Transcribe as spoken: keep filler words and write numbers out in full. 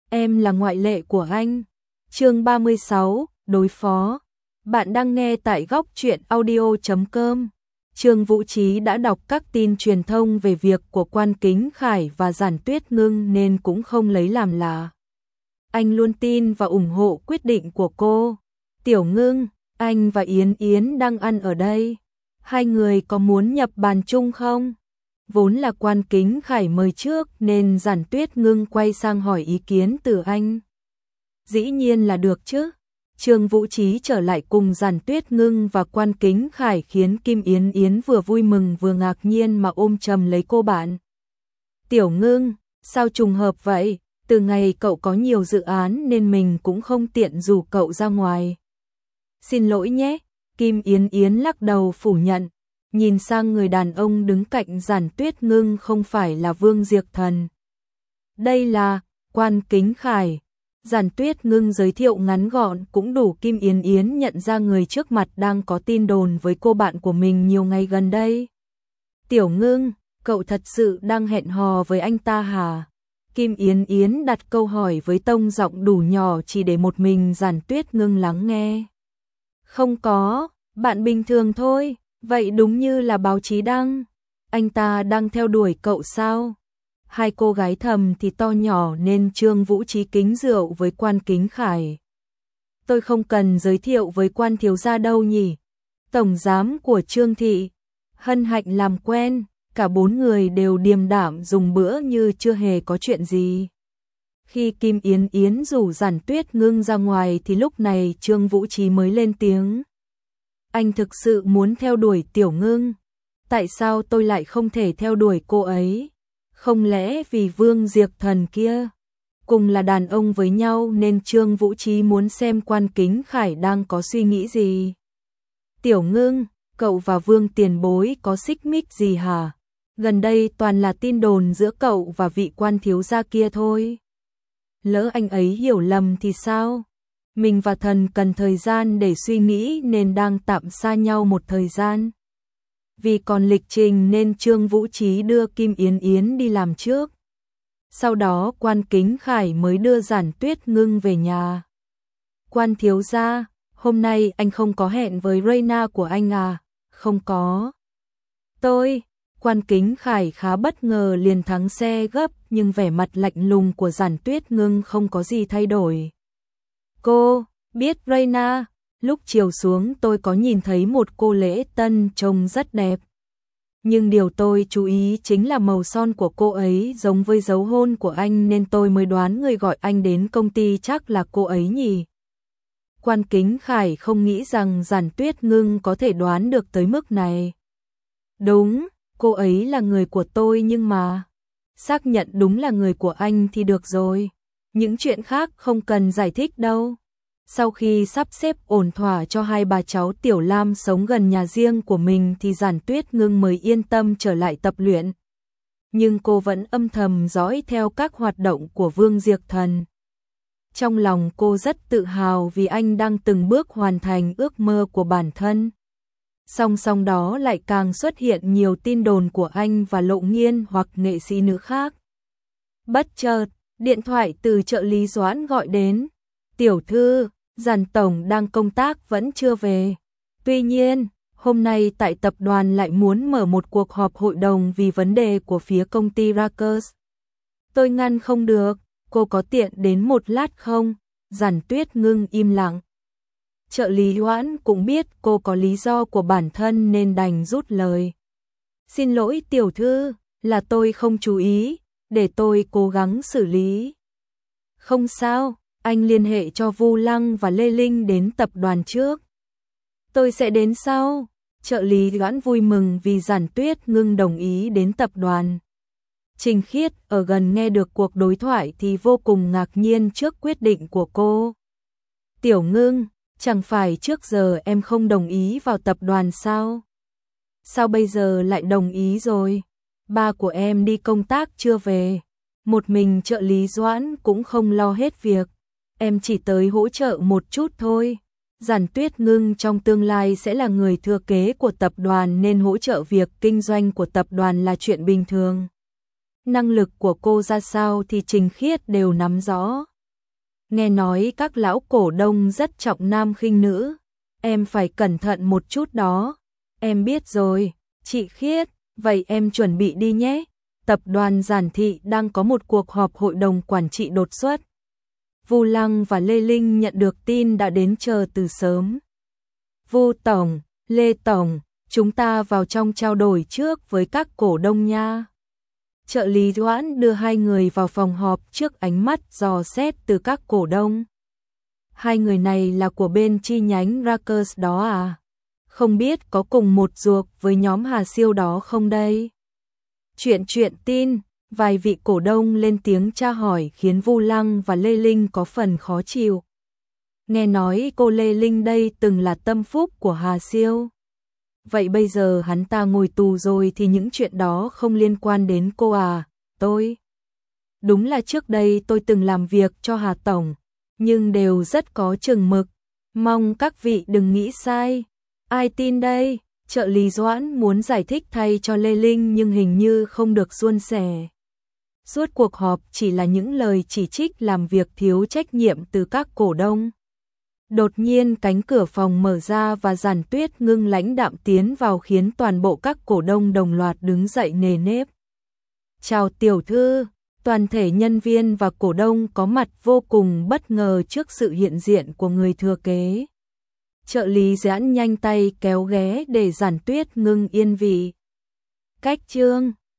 em là ngoại lệ của anh. Chương ba mươi sáu, đối phó. Bạn đang nghe tại góc truyện audio chấm com. Trương Vũ Trí đã đọc các tin truyền thông về việc của Quan Kính Khải và Giản Tuyết Ngưng nên cũng không lấy làm lạ. Anh luôn tin và ủng hộ quyết định của cô. Tiểu Ngưng, anh và Yến Yến đang ăn ở đây. Hai người có muốn nhập bàn chung không? Vốn là Quan Kính Khải mời trước nên Giản Tuyết Ngưng quay sang hỏi ý kiến từ anh. Dĩ nhiên là được chứ. Trương Vũ Trí trở lại cùng Giản Tuyết Ngưng và Quan Kính Khải khiến Kim Yến Yến vừa vui mừng vừa ngạc nhiên mà ôm chầm lấy cô bạn. Tiểu Ngưng, sao trùng hợp vậy? Từ ngày cậu có nhiều dự án nên mình cũng không tiện rủ cậu ra ngoài. Xin lỗi nhé. Kim Yến Yến lắc đầu phủ nhận, nhìn sang người đàn ông đứng cạnh Giản Tuyết Ngưng không phải là Vương Diệp Thần. Đây là Quan Kính Khải. Giản Tuyết Ngưng giới thiệu ngắn gọn cũng đủ Kim Yến Yến nhận ra người trước mặt đang có tin đồn với cô bạn của mình nhiều ngày gần đây. Tiểu Ngưng, cậu thật sự đang hẹn hò với anh ta hả? Kim Yến Yến đặt câu hỏi với tông giọng đủ nhỏ chỉ để một mình Giản Tuyết Ngưng lắng nghe. Không có, bạn bình thường thôi, vậy đúng như là báo chí đăng. Anh ta đang theo đuổi cậu sao? Hai cô gái thầm thì to nhỏ nên Trương Vũ Trí kính rượu với Quan Kính Khải. Tôi không cần giới thiệu với Quan thiếu gia đâu nhỉ? Tổng giám của Trương thị. Hân hạnh làm quen, cả bốn người đều điềm đạm dùng bữa như chưa hề có chuyện gì. Khi Kim Yến Yến rủ Giản Tuyết Ngưng ra ngoài thì lúc này Trương Vũ Trí mới lên tiếng. Anh thực sự muốn theo đuổi Tiểu Ngưng. Tại sao tôi lại không thể theo đuổi cô ấy? Không lẽ vì Vương Diệp Thần kia? Cùng là đàn ông với nhau nên Trương Vũ Trí muốn xem Quan Kính Khải đang có suy nghĩ gì. Tiểu Ngưng, cậu và Vương tiền bối có xích mích gì hả? Gần đây toàn là tin đồn giữa cậu và vị quan thiếu gia kia thôi. Lỡ anh ấy hiểu lầm thì sao? Mình và thần cần thời gian để suy nghĩ nên đang tạm xa nhau một thời gian. Vì còn lịch trình nên Trương Vũ Trí đưa Kim Yến Yến đi làm trước. Sau đó Quan Kính Khải mới đưa Giản Tuyết Ngưng về nhà. Quan thiếu gia, hôm nay anh không có hẹn với Reina của anh à? Không có. Tôi, Quan Kính Khải khá bất ngờ liền thắng xe gấp nhưng vẻ mặt lạnh lùng của Giản Tuyết Ngưng không có gì thay đổi. Cô, biết Reina, lúc chiều xuống tôi có nhìn thấy một cô lễ tân trông rất đẹp. Nhưng điều tôi chú ý chính là màu son của cô ấy giống với dấu hôn của anh nên tôi mới đoán người gọi anh đến công ty chắc là cô ấy nhỉ. Quan Kính Khải không nghĩ rằng Giản Tuyết Ngưng có thể đoán được tới mức này. Đúng, cô ấy là người của tôi nhưng mà... Xác nhận đúng là người của anh thì được rồi. Những chuyện khác không cần giải thích đâu. Sau khi sắp xếp ổn thỏa cho hai bà cháu Tiểu Lam sống gần nhà riêng của mình thì Giản Tuyết Ngưng mới yên tâm trở lại tập luyện. Nhưng cô vẫn âm thầm dõi theo các hoạt động của Vương Diệp Thần. Trong lòng cô rất tự hào vì anh đang từng bước hoàn thành ước mơ của bản thân. Song song đó lại càng xuất hiện nhiều tin đồn của anh và Lộ Nghiên hoặc nghệ sĩ nữ khác. Bất chợt, điện thoại từ trợ lý Doãn gọi đến. Tiểu thư, Giản tổng đang công tác vẫn chưa về. Tuy nhiên, hôm nay tại tập đoàn lại muốn mở một cuộc họp hội đồng vì vấn đề của phía công ty Rakers. Tôi ngăn không được, cô có tiện đến một lát không? Giản Tuyết Ngưng im lặng. Trợ lý Doãn cũng biết cô có lý do của bản thân nên đành rút lời. Xin lỗi tiểu thư, là tôi không chú ý, để tôi cố gắng xử lý. Không sao. Anh liên hệ cho Vu Lăng và Lê Linh đến tập đoàn trước. Tôi sẽ đến sau. Trợ lý Doãn vui mừng vì Giản Tuyết Ngưng đồng ý đến tập đoàn. Trình Khiết ở gần nghe được cuộc đối thoại thì vô cùng ngạc nhiên trước quyết định của cô. Tiểu Ngưng, chẳng phải trước giờ em không đồng ý vào tập đoàn sao? Sao bây giờ lại đồng ý rồi? Ba của em đi công tác chưa về. Một mình trợ lý Doãn cũng không lo hết việc. Em chỉ tới hỗ trợ một chút thôi. Giản Tuyết Ngưng trong tương lai sẽ là người thừa kế của tập đoàn nên hỗ trợ việc kinh doanh của tập đoàn là chuyện bình thường. Năng lực của cô ra sao thì Trình Khiết đều nắm rõ. Nghe nói các lão cổ đông rất trọng nam khinh nữ, em phải cẩn thận một chút đó. Em biết rồi, chị Khiết, vậy em chuẩn bị đi nhé. Tập đoàn Giản Thị đang có một cuộc họp hội đồng quản trị đột xuất. Vu Lăng và Lê Linh nhận được tin đã đến chờ từ sớm. Vu Tổng, Lê Tổng, chúng ta vào trong trao đổi trước với các cổ đông nha. Trợ lý Doãn đưa hai người vào phòng họp trước ánh mắt dò xét từ các cổ đông. Hai người này là của bên chi nhánh Rakers đó à? Không biết có cùng một ruột với nhóm Hà Siêu đó không đây? Chuyện chuyện tin, vài vị cổ đông lên tiếng tra hỏi khiến Vu Lăng và Lê Linh có phần khó chịu. Nghe nói cô Lê Linh đây từng là tâm phúc của Hà Siêu. Vậy bây giờ hắn ta ngồi tù rồi thì những chuyện đó không liên quan đến cô à? Tôi. Đúng là trước đây tôi từng làm việc cho Hà Tổng, nhưng đều rất có chừng mực. Mong các vị đừng nghĩ sai. Ai tin đây? Trợ lý Doãn muốn giải thích thay cho Lê Linh nhưng hình như không được suôn sẻ. Suốt cuộc họp chỉ là những lời chỉ trích làm việc thiếu trách nhiệm từ các cổ đông. Đột nhiên cánh cửa phòng mở ra và Giản Tuyết ngưng lãnh đạm tiến vào khiến toàn bộ các cổ đông đồng loạt đứng dậy nề nếp. Chào tiểu thư, toàn thể nhân viên và cổ đông có mặt vô cùng bất ngờ trước sự hiện diện của người thừa kế. Trợ lý Doãn nhanh tay kéo ghé để Giản Tuyết ngưng yên vị. Cách chương